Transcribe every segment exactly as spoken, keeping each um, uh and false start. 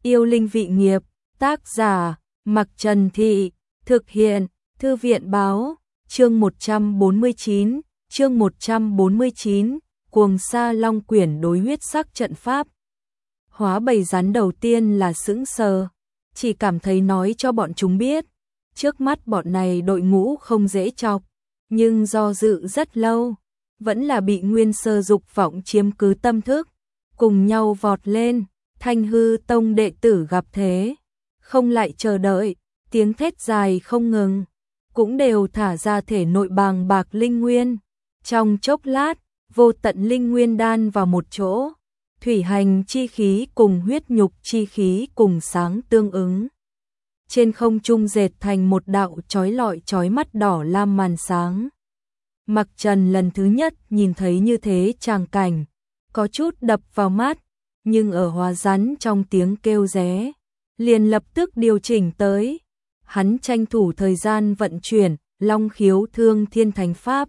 Yêu linh vị nghiệp, tác giả, Mặc Trần Thị, thực hiện, Thư viện báo, chương một trăm bốn mươi chín, chương một trăm bốn mươi chín, Cuồng Sa Long Quyển đối huyết sắc trận pháp. Hóa bầy rắn đầu tiên là sững sờ, chỉ cảm thấy nói cho bọn chúng biết, trước mắt bọn này đội ngũ không dễ chọc, nhưng do dự rất lâu, vẫn là bị nguyên sơ dục vọng chiếm cứ tâm thức, cùng nhau vọt lên. Thanh hư tông đệ tử gặp thế, không lại chờ đợi, tiếng thét dài không ngừng, cũng đều thả ra thể nội bàng bạc linh nguyên. Trong chốc lát, vô tận linh nguyên đan vào một chỗ, thủy hành chi khí cùng huyết nhục chi khí cùng sáng tương ứng. Trên không trung dệt thành một đạo chói lọi chói mắt đỏ lam màn sáng. Mặc Trần lần thứ nhất nhìn thấy như thế tràng cảnh, có chút đập vào mắt. Nhưng ở hóa rắn trong tiếng kêu ré, liền lập tức điều chỉnh tới. Hắn tranh thủ thời gian vận chuyển, long khiếu thương thiên thành pháp.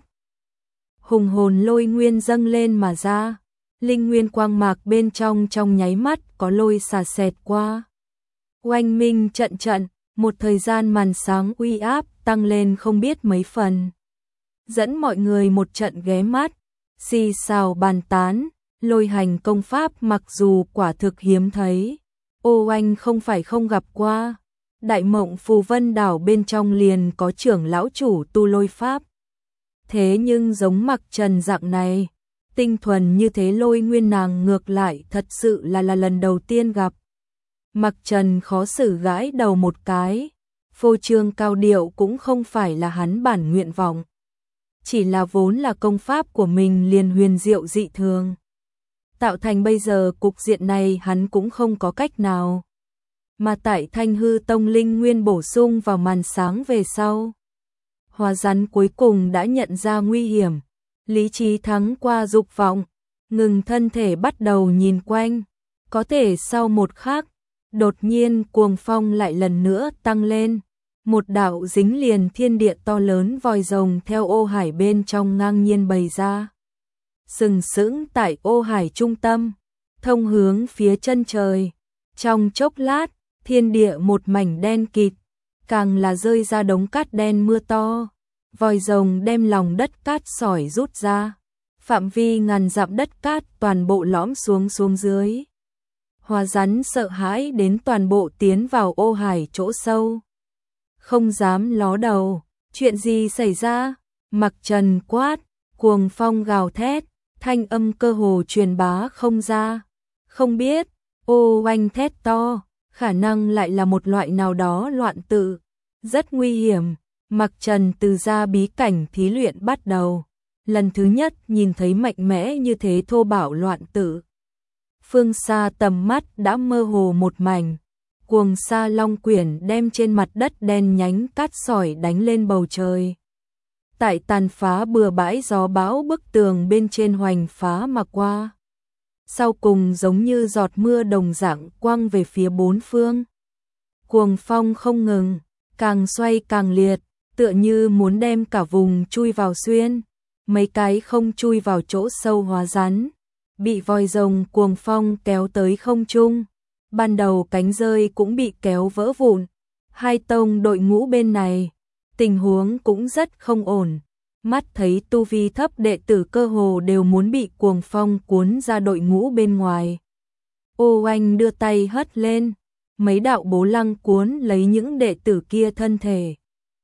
Hùng hồn lôi nguyên dâng lên mà ra, linh nguyên quang mạc bên trong trong nháy mắt có lôi xà xẹt qua. Oanh minh trận trận, một thời gian màn sáng uy áp tăng lên không biết mấy phần. Dẫn mọi người một trận ghé mắt, xì xào bàn tán. Lôi hành công pháp mặc dù quả thực hiếm thấy, ô anh không phải không gặp qua. Đại Mộng Phù Vân đảo bên trong liền có trưởng lão chủ tu lôi pháp. Thế nhưng giống Mặc Trần dạng này, tinh thuần như thế lôi nguyên nàng ngược lại thật sự là là lần đầu tiên gặp. Mặc Trần khó xử gãi đầu một cái, phô trương cao điệu cũng không phải là hắn bản nguyện vọng. Chỉ là vốn là công pháp của mình liền huyền diệu dị thường. Tạo thành bây giờ cục diện này hắn cũng không có cách nào. Mà tại Thanh hư tông linh nguyên bổ sung vào màn sáng về sau, hóa rắn cuối cùng đã nhận ra nguy hiểm, lý trí thắng qua dục vọng, ngừng thân thể bắt đầu nhìn quanh. Có thể sau một khắc, đột nhiên cuồng phong lại lần nữa tăng lên, một đạo dính liền thiên địa to lớn vòi rồng theo ô hải bên trong ngang nhiên bày ra. Sừng sững tại ô hải trung tâm, thông hướng phía chân trời. Trong chốc lát, thiên địa một mảnh đen kịt, càng là rơi ra đống cát đen mưa to. Vòi rồng đem lòng đất cát sỏi rút ra, phạm vi ngàn dặm đất cát toàn bộ lõm xuống xuống dưới. Hóa rắn sợ hãi đến toàn bộ tiến vào ô hải chỗ sâu, không dám ló đầu. Chuyện gì xảy ra? Mặc Trần quát, cuồng phong gào thét. Thanh âm cơ hồ truyền bá không ra. Không biết, ô oanh thét to, khả năng lại là một loại nào đó loạn tự. Rất nguy hiểm, Mặc Trần từ ra bí cảnh thí luyện bắt đầu. Lần thứ nhất nhìn thấy mạnh mẽ như thế thô bạo loạn tự. Phương xa tầm mắt đã mơ hồ một mảnh. Cuồng Sa Long Quyển đem trên mặt đất đen nhánh cát sỏi đánh lên bầu trời. Tại tàn phá bừa bãi gió bão bức tường bên trên hoành phá mà qua. Sau cùng giống như giọt mưa đồng dạng quăng về phía bốn phương. Cuồng phong không ngừng, càng xoay càng liệt, tựa như muốn đem cả vùng chui vào xuyên. Mấy cái không chui vào chỗ sâu hóa rắn, bị vòi rồng cuồng phong kéo tới không trung. Ban đầu cánh rơi cũng bị kéo vỡ vụn. Hai tông đội ngũ bên này, tình huống cũng rất không ổn. Mắt thấy tu vi thấp đệ tử cơ hồ đều muốn bị cuồng phong cuốn ra đội ngũ bên ngoài. Ô Anh đưa tay hất lên, mấy đạo bố lăng cuốn lấy những đệ tử kia thân thể.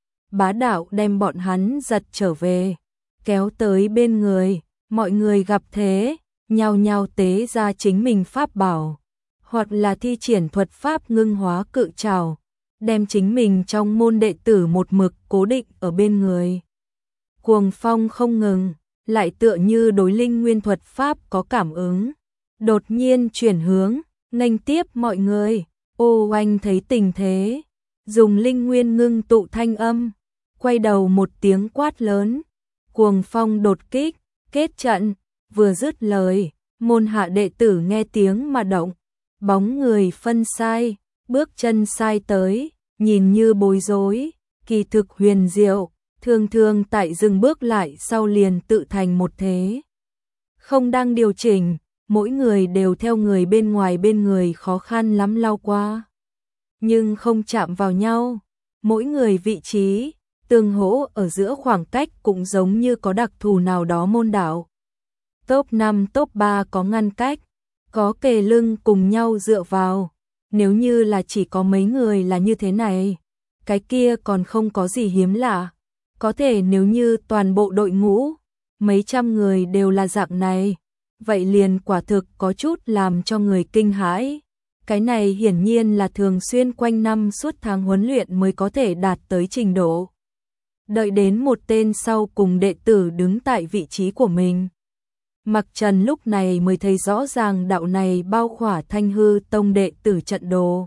Bá đạo đem bọn hắn giật trở về, kéo tới bên người. Mọi người gặp thế, nhao nhao tế ra chính mình pháp bảo, hoặc là thi triển thuật pháp ngưng hóa cự trảo, đem chính mình trong môn đệ tử một mực cố định ở bên người. Cuồng phong không ngừng, lại tựa như đối linh nguyên thuật pháp có cảm ứng, đột nhiên chuyển hướng, nghênh tiếp mọi người. Ô Anh thấy tình thế, dùng linh nguyên ngưng tụ thanh âm, quay đầu một tiếng quát lớn. Cuồng phong đột kích, kết trận. Vừa dứt lời, môn hạ đệ tử nghe tiếng mà động, bóng người phân sai, bước chân sai tới, nhìn như bối rối, kỳ thực huyền diệu, thường thường tại dừng bước lại sau liền tự thành một thế. Không đang điều chỉnh, mỗi người đều theo người bên ngoài bên người khó khăn lắm lao qua. Nhưng không chạm vào nhau, mỗi người vị trí, tương hỗ ở giữa khoảng cách cũng giống như có đặc thù nào đó môn đạo. Top năm top ba có ngăn cách, có kề lưng cùng nhau dựa vào, nếu như là chỉ có mấy người là như thế này, cái kia còn không có gì hiếm lạ. Có thể nếu như toàn bộ đội ngũ, mấy trăm người đều là dạng này, vậy liền quả thực có chút làm cho người kinh hãi. Cái này hiển nhiên là thường xuyên quanh năm suốt tháng huấn luyện mới có thể đạt tới trình độ. Đợi đến một tên sau cùng đệ tử đứng tại vị trí của mình. Mặc Trần lúc này mới thấy rõ ràng đạo này bao khỏa Thanh Hư Tông đệ tử trận đồ.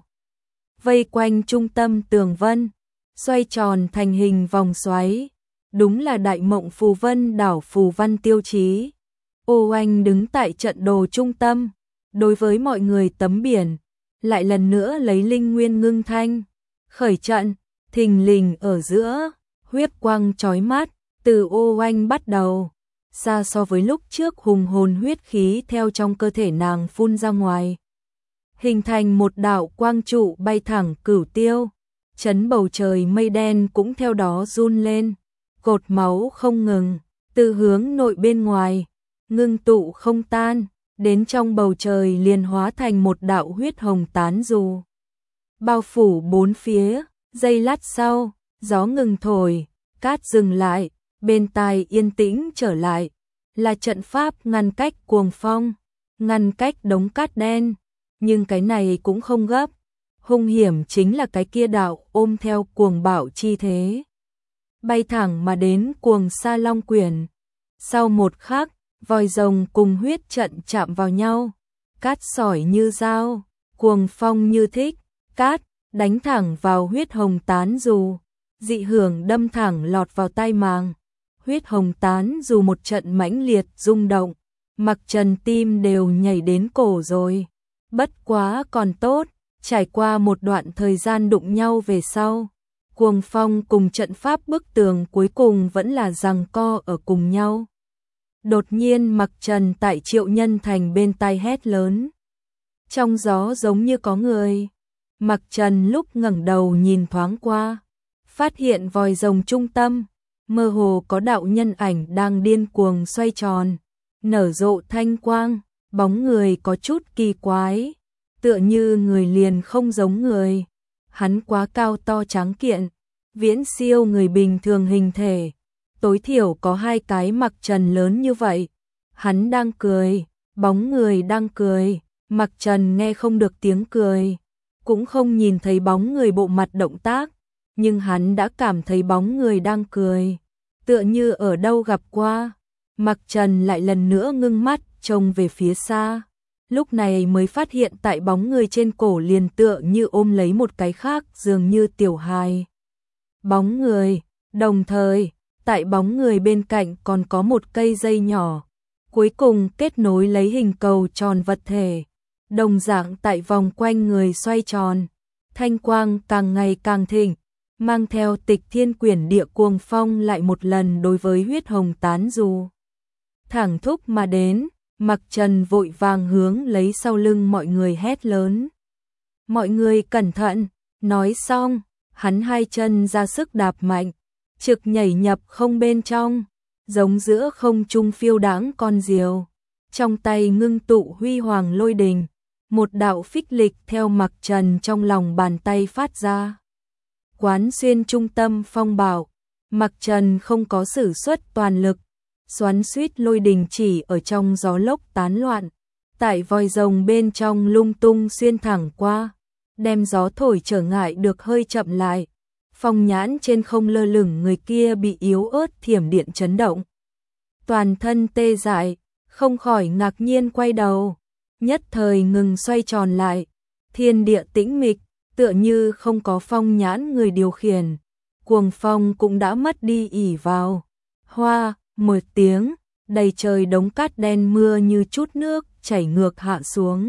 Vây quanh trung tâm tường vân, xoay tròn thành hình vòng xoáy. Đúng là Đại Mộng Phù Vân đảo phù văn tiêu chí. Ô Oanh đứng tại trận đồ trung tâm, đối với mọi người tấm biển, lại lần nữa lấy linh nguyên ngưng thanh, khởi trận, thình lình ở giữa, huyết quang chói mắt, từ Ô Oanh bắt đầu, xa so với lúc trước hùng hồn huyết khí theo trong cơ thể nàng phun ra ngoài, hình thành một đạo quang trụ bay thẳng cửu tiêu, chấn bầu trời mây đen cũng theo đó run lên, cột máu không ngừng, từ hướng nội bên ngoài, ngưng tụ không tan, đến trong bầu trời liền hóa thành một đạo huyết hồng tán dù. Bao phủ bốn phía, giây lát sau, gió ngừng thổi, cát dừng lại, bên tai yên tĩnh trở lại, là trận pháp ngăn cách cuồng phong, ngăn cách đống cát đen, nhưng cái này cũng không gấp, hung hiểm chính là cái kia đạo ôm theo cuồng bạo chi thế. Bay thẳng mà đến cuồng sa long quyển, sau một khắc, vòi rồng cùng huyết trận chạm vào nhau, cát sỏi như dao, cuồng phong như thích, cát đánh thẳng vào huyết hồng tán dù, dị hưởng đâm thẳng lọt vào tai màng, huyết hồng tán dù một trận mãnh liệt rung động, Mặc Trần tim đều nhảy đến cổ rồi, bất quá còn tốt, trải qua một đoạn thời gian đụng nhau về sau, cuồng phong cùng trận pháp bức tường cuối cùng vẫn là giằng co ở cùng nhau. Đột nhiên Mặc Trần tại Triệu Nhân Thành bên tai hét lớn. Trong gió giống như có người. Mặc Trần lúc ngẩng đầu nhìn thoáng qua, phát hiện vòi rồng trung tâm, mơ hồ có đạo nhân ảnh đang điên cuồng xoay tròn, nở rộ thanh quang, bóng người có chút kỳ quái, tựa như người liền không giống người. Hắn quá cao to tráng kiện, viễn siêu người bình thường hình thể. Tối thiểu có hai cái Mặc Trần lớn như vậy. Hắn đang cười, bóng người đang cười, Mặc Trần nghe không được tiếng cười, cũng không nhìn thấy bóng người bộ mặt động tác, nhưng hắn đã cảm thấy bóng người đang cười, tựa như ở đâu gặp qua. Mặc Trần lại lần nữa ngưng mắt trông về phía xa, lúc này mới phát hiện tại bóng người trên cổ liền tựa như ôm lấy một cái khác, dường như tiểu hài. Bóng người, đồng thời tại bóng người bên cạnh còn có một cây dây nhỏ, cuối cùng kết nối lấy hình cầu tròn vật thể, đồng dạng tại vòng quanh người xoay tròn, thanh quang càng ngày càng thịnh, mang theo Tịch Thiên Quyển địa cuồng phong lại một lần đối với huyết hồng tán dù. Thẳng thúc mà đến, Mặc Trần vội vàng hướng lấy sau lưng mọi người hét lớn. Mọi người cẩn thận, nói xong, hắn hai chân ra sức đạp mạnh, trực nhảy nhập không bên trong, giống giữa không trung phiêu đãng con diều, trong tay ngưng tụ huy hoàng lôi đình, một đạo phích lịch theo Mặc Trần trong lòng bàn tay phát ra. Quán xuyên trung tâm phong bảo, Mặc Trần không có sử xuất toàn lực, xoắn xuýt lôi đình chỉ ở trong gió lốc tán loạn, tại vòi rồng bên trong lung tung xuyên thẳng qua, đem gió thổi trở ngại được hơi chậm lại. Phong nhãn trên không lơ lửng người kia bị yếu ớt thiểm điện chấn động, toàn thân tê dại, không khỏi ngạc nhiên quay đầu, nhất thời ngừng xoay tròn lại, thiên địa tĩnh mịch, tựa như không có phong nhãn người điều khiển, cuồng phong cũng đã mất đi ỉ vào. Hoa, một tiếng, đầy trời đống cát đen mưa như chút nước chảy ngược hạ xuống,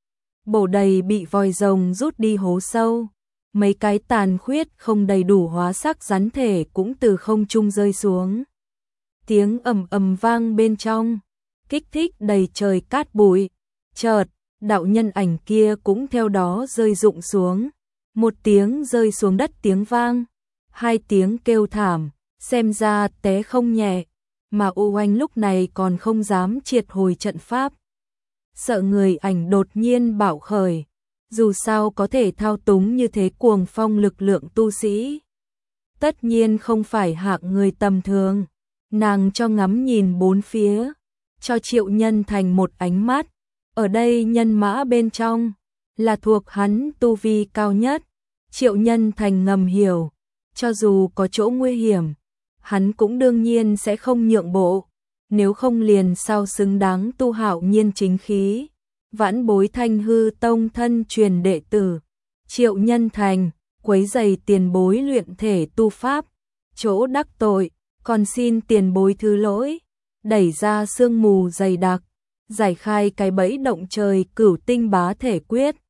bổ đầy bị vòi rồng rút đi hố sâu. Mấy cái tàn khuyết không đầy đủ hóa sắc rắn thể cũng từ không trung rơi xuống. Tiếng ầm ầm vang bên trong, kích thích đầy trời cát bụi, Chợt, đạo nhân ảnh kia cũng theo đó rơi rụng xuống. Một tiếng rơi xuống đất tiếng vang, hai tiếng kêu thảm, xem ra té không nhẹ, mà U Oanh lúc này còn không dám triệt hồi trận pháp. Sợ người ảnh đột nhiên bạo khởi, dù sao có thể thao túng như thế cuồng phong lực lượng tu sĩ. Tất nhiên không phải hạng người tầm thường, nàng cho ngắm nhìn bốn phía, cho Triệu Nhân Thành một ánh mắt, ở đây nhân mã bên trong, là thuộc hắn tu vi cao nhất. Triệu Nhân Thành ngầm hiểu, cho dù có chỗ nguy hiểm, hắn cũng đương nhiên sẽ không nhượng bộ, nếu không liền sao xứng đáng tu Hạo Nhiên chính khí, vãn bối Thanh Hư Tông thân truyền đệ tử. Triệu Nhân Thành, quấy rầy tiền bối luyện thể tu pháp, chỗ đắc tội, còn xin tiền bối thứ lỗi, đẩy ra sương mù dày đặc, giải khai cái bẫy động trời cửu tinh bá thể quyết.